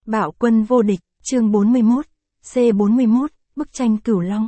Bạo quân vô địch, chương 41, C41, bức tranh Cửu Long.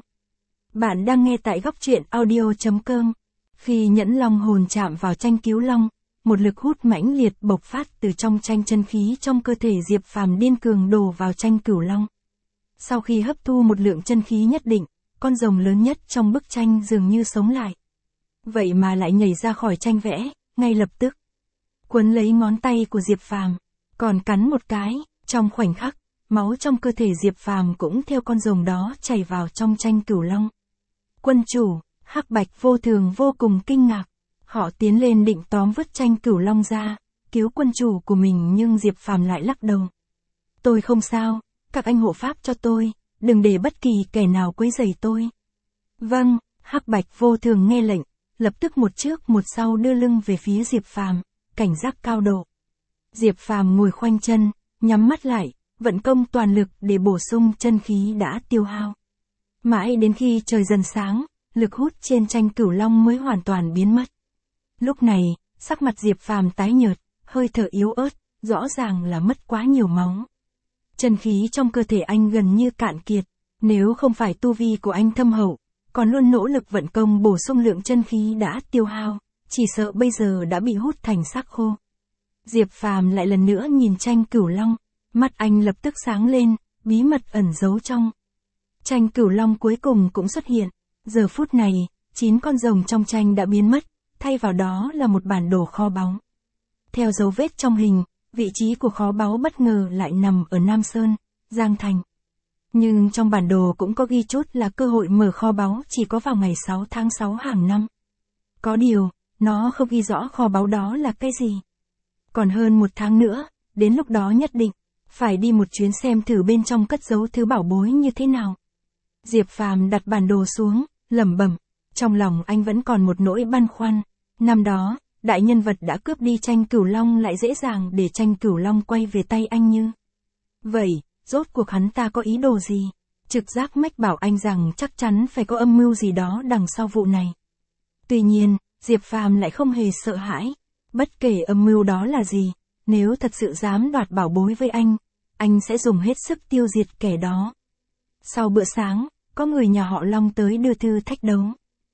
Bạn đang nghe tại góc truyện audio.com. Khi nhẫn long hồn chạm vào tranh Cứu Long, một lực hút mãnh liệt bộc phát từ trong tranh, chân khí trong cơ thể Diệp Phàm điên cường đổ vào tranh Cửu Long. Sau khi hấp thu một lượng chân khí nhất định, con rồng lớn nhất trong bức tranh dường như sống lại. Vậy mà lại nhảy ra khỏi tranh vẽ, ngay lập tức. Quấn lấy ngón tay của Diệp Phàm, còn cắn một cái. Trong khoảnh khắc, máu trong cơ thể Diệp Phàm cũng theo con rồng đó chảy vào trong tranh Cửu Long. Quân chủ, Hắc Bạch vô thường vô cùng kinh ngạc. Họ tiến lên định tóm vứt tranh Cửu Long ra, cứu quân chủ của mình, nhưng Diệp Phàm lại lắc đầu. Tôi không sao, các anh hộ pháp cho tôi, đừng để bất kỳ kẻ nào quấy rầy tôi. Vâng, Hắc Bạch vô thường nghe lệnh, lập tức một trước một sau đưa lưng về phía Diệp Phàm, cảnh giác cao độ. Diệp Phàm ngồi khoanh chân, nhắm mắt lại, vận công toàn lực để bổ sung chân khí đã tiêu hao. Mãi đến khi trời dần sáng, lực hút trên tranh Cửu Long mới hoàn toàn biến mất. Lúc này, sắc mặt Diệp Phàm tái nhợt, hơi thở yếu ớt, rõ ràng là mất quá nhiều máu. Chân khí trong cơ thể anh gần như cạn kiệt, nếu không phải tu vi của anh thâm hậu, còn luôn nỗ lực vận công bổ sung lượng chân khí đã tiêu hao, chỉ sợ bây giờ đã bị hút thành xác khô. Diệp Phàm lại lần nữa nhìn tranh Cửu Long, mắt anh lập tức sáng lên, bí mật ẩn giấu trong tranh Cửu Long cuối cùng cũng xuất hiện. Giờ phút này, 9 con rồng trong tranh đã biến mất, thay vào đó là một bản đồ kho báu. Theo dấu vết trong hình, vị trí của kho báu bất ngờ lại nằm ở Nam Sơn, Giang Thành. Nhưng trong bản đồ cũng có ghi chốt là cơ hội mở kho báu chỉ có vào ngày 6 tháng 6 hàng năm. Có điều, nó không ghi rõ kho báu đó là cái gì. Còn hơn 1 tháng nữa, đến lúc đó nhất định phải đi một chuyến xem thử bên trong cất giấu thứ bảo bối như thế nào. Diệp Phàm đặt bản đồ xuống, lẩm bẩm, trong lòng anh vẫn còn một nỗi băn khoăn. Năm đó, đại nhân vật đã cướp đi tranh Cửu Long lại dễ dàng để tranh Cửu Long quay về tay anh như vậy, rốt cuộc hắn ta có ý đồ gì? Trực giác mách bảo anh rằng chắc chắn phải có âm mưu gì đó đằng sau vụ này. Tuy nhiên, Diệp Phàm lại không hề sợ hãi. Bất kể âm mưu đó là gì, nếu thật sự dám đoạt bảo bối với anh sẽ dùng hết sức tiêu diệt kẻ đó. Sau bữa sáng, có người nhà họ Long tới đưa thư thách đấu.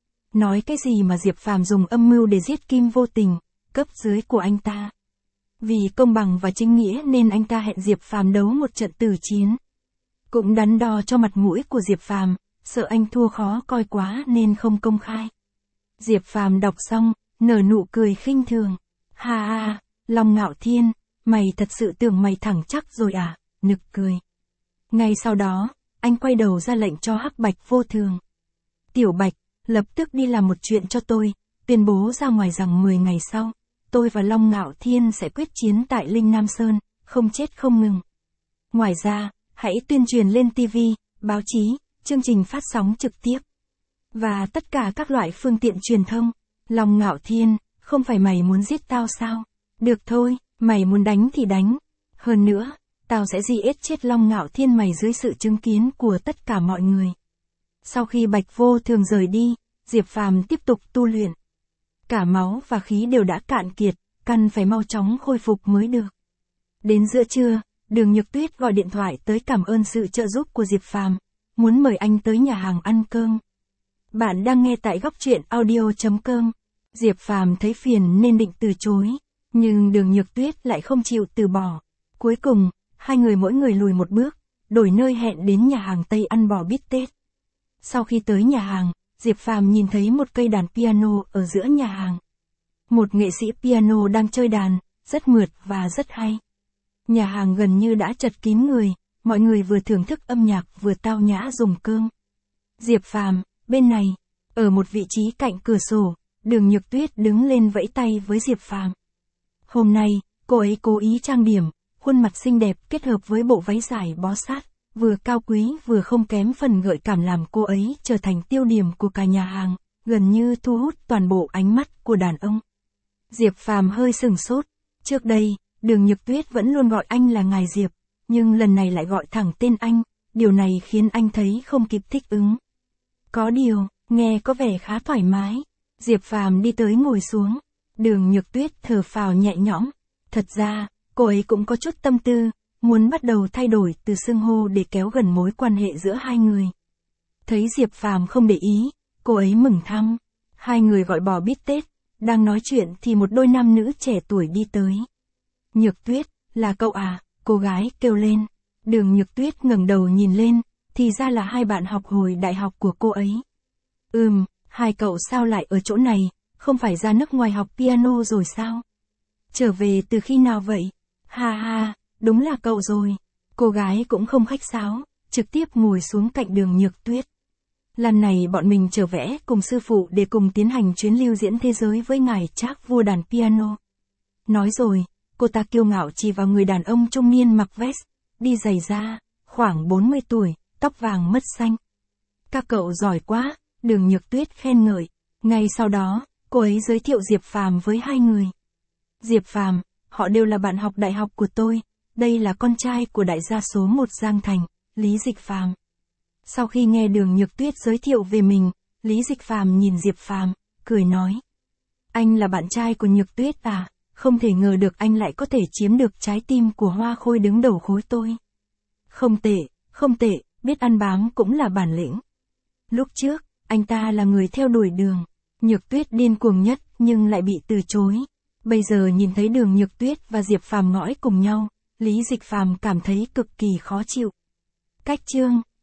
Nói cái gì mà Diệp Phàm dùng âm mưu để giết Kim Vô Tình, cấp dưới của anh ta. Vì công bằng và chính nghĩa nên anh ta hẹn Diệp Phàm đấu một trận tử chiến. Cũng đắn đo cho mặt mũi của Diệp Phàm, sợ anh thua khó coi quá nên không công khai. Diệp Phàm đọc xong, nở nụ cười khinh thường. Ha ha, Long Ngạo Thiên, mày thật sự tưởng mày thẳng chắc rồi à, nực cười. Ngay sau đó, anh quay đầu ra lệnh cho Hắc Bạch vô thường. Tiểu Bạch, lập tức đi làm một chuyện cho tôi, tuyên bố ra ngoài rằng 10 ngày sau, tôi và Long Ngạo Thiên sẽ quyết chiến tại Linh Nam Sơn, không chết không ngừng. Ngoài ra, hãy tuyên truyền lên TV, báo chí, chương trình phát sóng trực tiếp và tất cả các loại phương tiện truyền thông. Long Ngạo Thiên, không phải mày muốn giết tao sao? Được thôi, mày muốn đánh thì đánh. Hơn nữa, tao sẽ giết chết Long Ngạo Thiên mày dưới sự chứng kiến của tất cả mọi người. Sau khi Bạch Vô Thường rời đi, Diệp Phàm tiếp tục tu luyện. Cả máu và khí đều đã cạn kiệt, cần phải mau chóng khôi phục mới được. Đến giữa trưa, Đường Nhược Tuyết gọi điện thoại tới cảm ơn sự trợ giúp của Diệp Phàm, muốn mời anh tới nhà hàng ăn cơm. Bạn đang nghe tại góc truyện audio.com. Diệp Phàm thấy phiền nên định từ chối, nhưng Đường Nhược Tuyết lại không chịu từ bỏ. Cuối cùng, hai người mỗi người lùi một bước, đổi nơi hẹn đến nhà hàng Tây ăn bò bít tết. Sau khi tới nhà hàng, Diệp Phàm nhìn thấy một cây đàn piano ở giữa nhà hàng. Một nghệ sĩ piano đang chơi đàn, rất mượt và rất hay. Nhà hàng gần như đã chật kín người, mọi người vừa thưởng thức âm nhạc vừa tao nhã dùng cơm. Diệp Phàm, bên này, ở một vị trí cạnh cửa sổ, Đường Nhược Tuyết đứng lên vẫy tay với Diệp Phàm. Hôm nay, cô ấy cố ý trang điểm, khuôn mặt xinh đẹp kết hợp với bộ váy dài bó sát, vừa cao quý vừa không kém phần gợi cảm làm cô ấy trở thành tiêu điểm của cả nhà hàng, gần như thu hút toàn bộ ánh mắt của đàn ông. Diệp Phàm hơi sửng sốt, trước đây, Đường Nhược Tuyết vẫn luôn gọi anh là Ngài Diệp, nhưng lần này lại gọi thẳng tên anh, điều này khiến anh thấy không kịp thích ứng. Có điều, nghe có vẻ khá thoải mái. Diệp Phàm đi tới ngồi xuống. Đường Nhược Tuyết thở phào nhẹ nhõm. Thật ra, cô ấy cũng có chút tâm tư, muốn bắt đầu thay đổi từ xưng hô để kéo gần mối quan hệ giữa hai người. Thấy Diệp Phàm không để ý, cô ấy mừng thăm. Hai người gọi bò bít tết, đang nói chuyện thì một đôi nam nữ trẻ tuổi đi tới. Nhược Tuyết, là cậu à? Cô gái kêu lên. Đường Nhược Tuyết ngẩng đầu nhìn lên, thì ra là hai bạn học hồi đại học của cô ấy. Hai cậu sao lại ở chỗ này, không phải ra nước ngoài học piano rồi sao? Trở về từ khi nào vậy? Ha ha, đúng là cậu rồi. Cô gái cũng không khách sáo, trực tiếp ngồi xuống cạnh Đường Nhược Tuyết. Lần này bọn mình trở vẽ cùng sư phụ để cùng tiến hành chuyến lưu diễn thế giới với ngài Trác vua đàn piano. Nói rồi, cô ta kiêu ngạo chỉ vào người đàn ông trung niên mặc vest, đi giày da, khoảng 40 tuổi, tóc vàng mất xanh. Các cậu giỏi quá, Đường Nhược Tuyết khen ngợi. Ngay sau đó, cô ấy giới thiệu Diệp Phàm với hai người. Diệp Phàm, họ đều là bạn học đại học của tôi, đây là con trai của đại gia số 1 Giang Thành, Lý Dịch Phàm. Sau khi nghe Đường Nhược Tuyết giới thiệu về mình, Lý Dịch Phàm nhìn Diệp Phàm, cười nói. Anh là bạn trai của Nhược Tuyết à, không thể ngờ được anh lại có thể chiếm được trái tim của Hoa Khôi đứng đầu khối tôi. Không tệ, biết ăn bám cũng là bản lĩnh. Lúc trước, anh ta là người theo đuổi Đường Nhược Tuyết điên cuồng nhất nhưng lại bị từ chối. Bây giờ nhìn thấy Đường Nhược Tuyết và Diệp Phàm ngõi cùng nhau, Lý Dịch Phàm cảm thấy cực kỳ khó chịu. Cách chương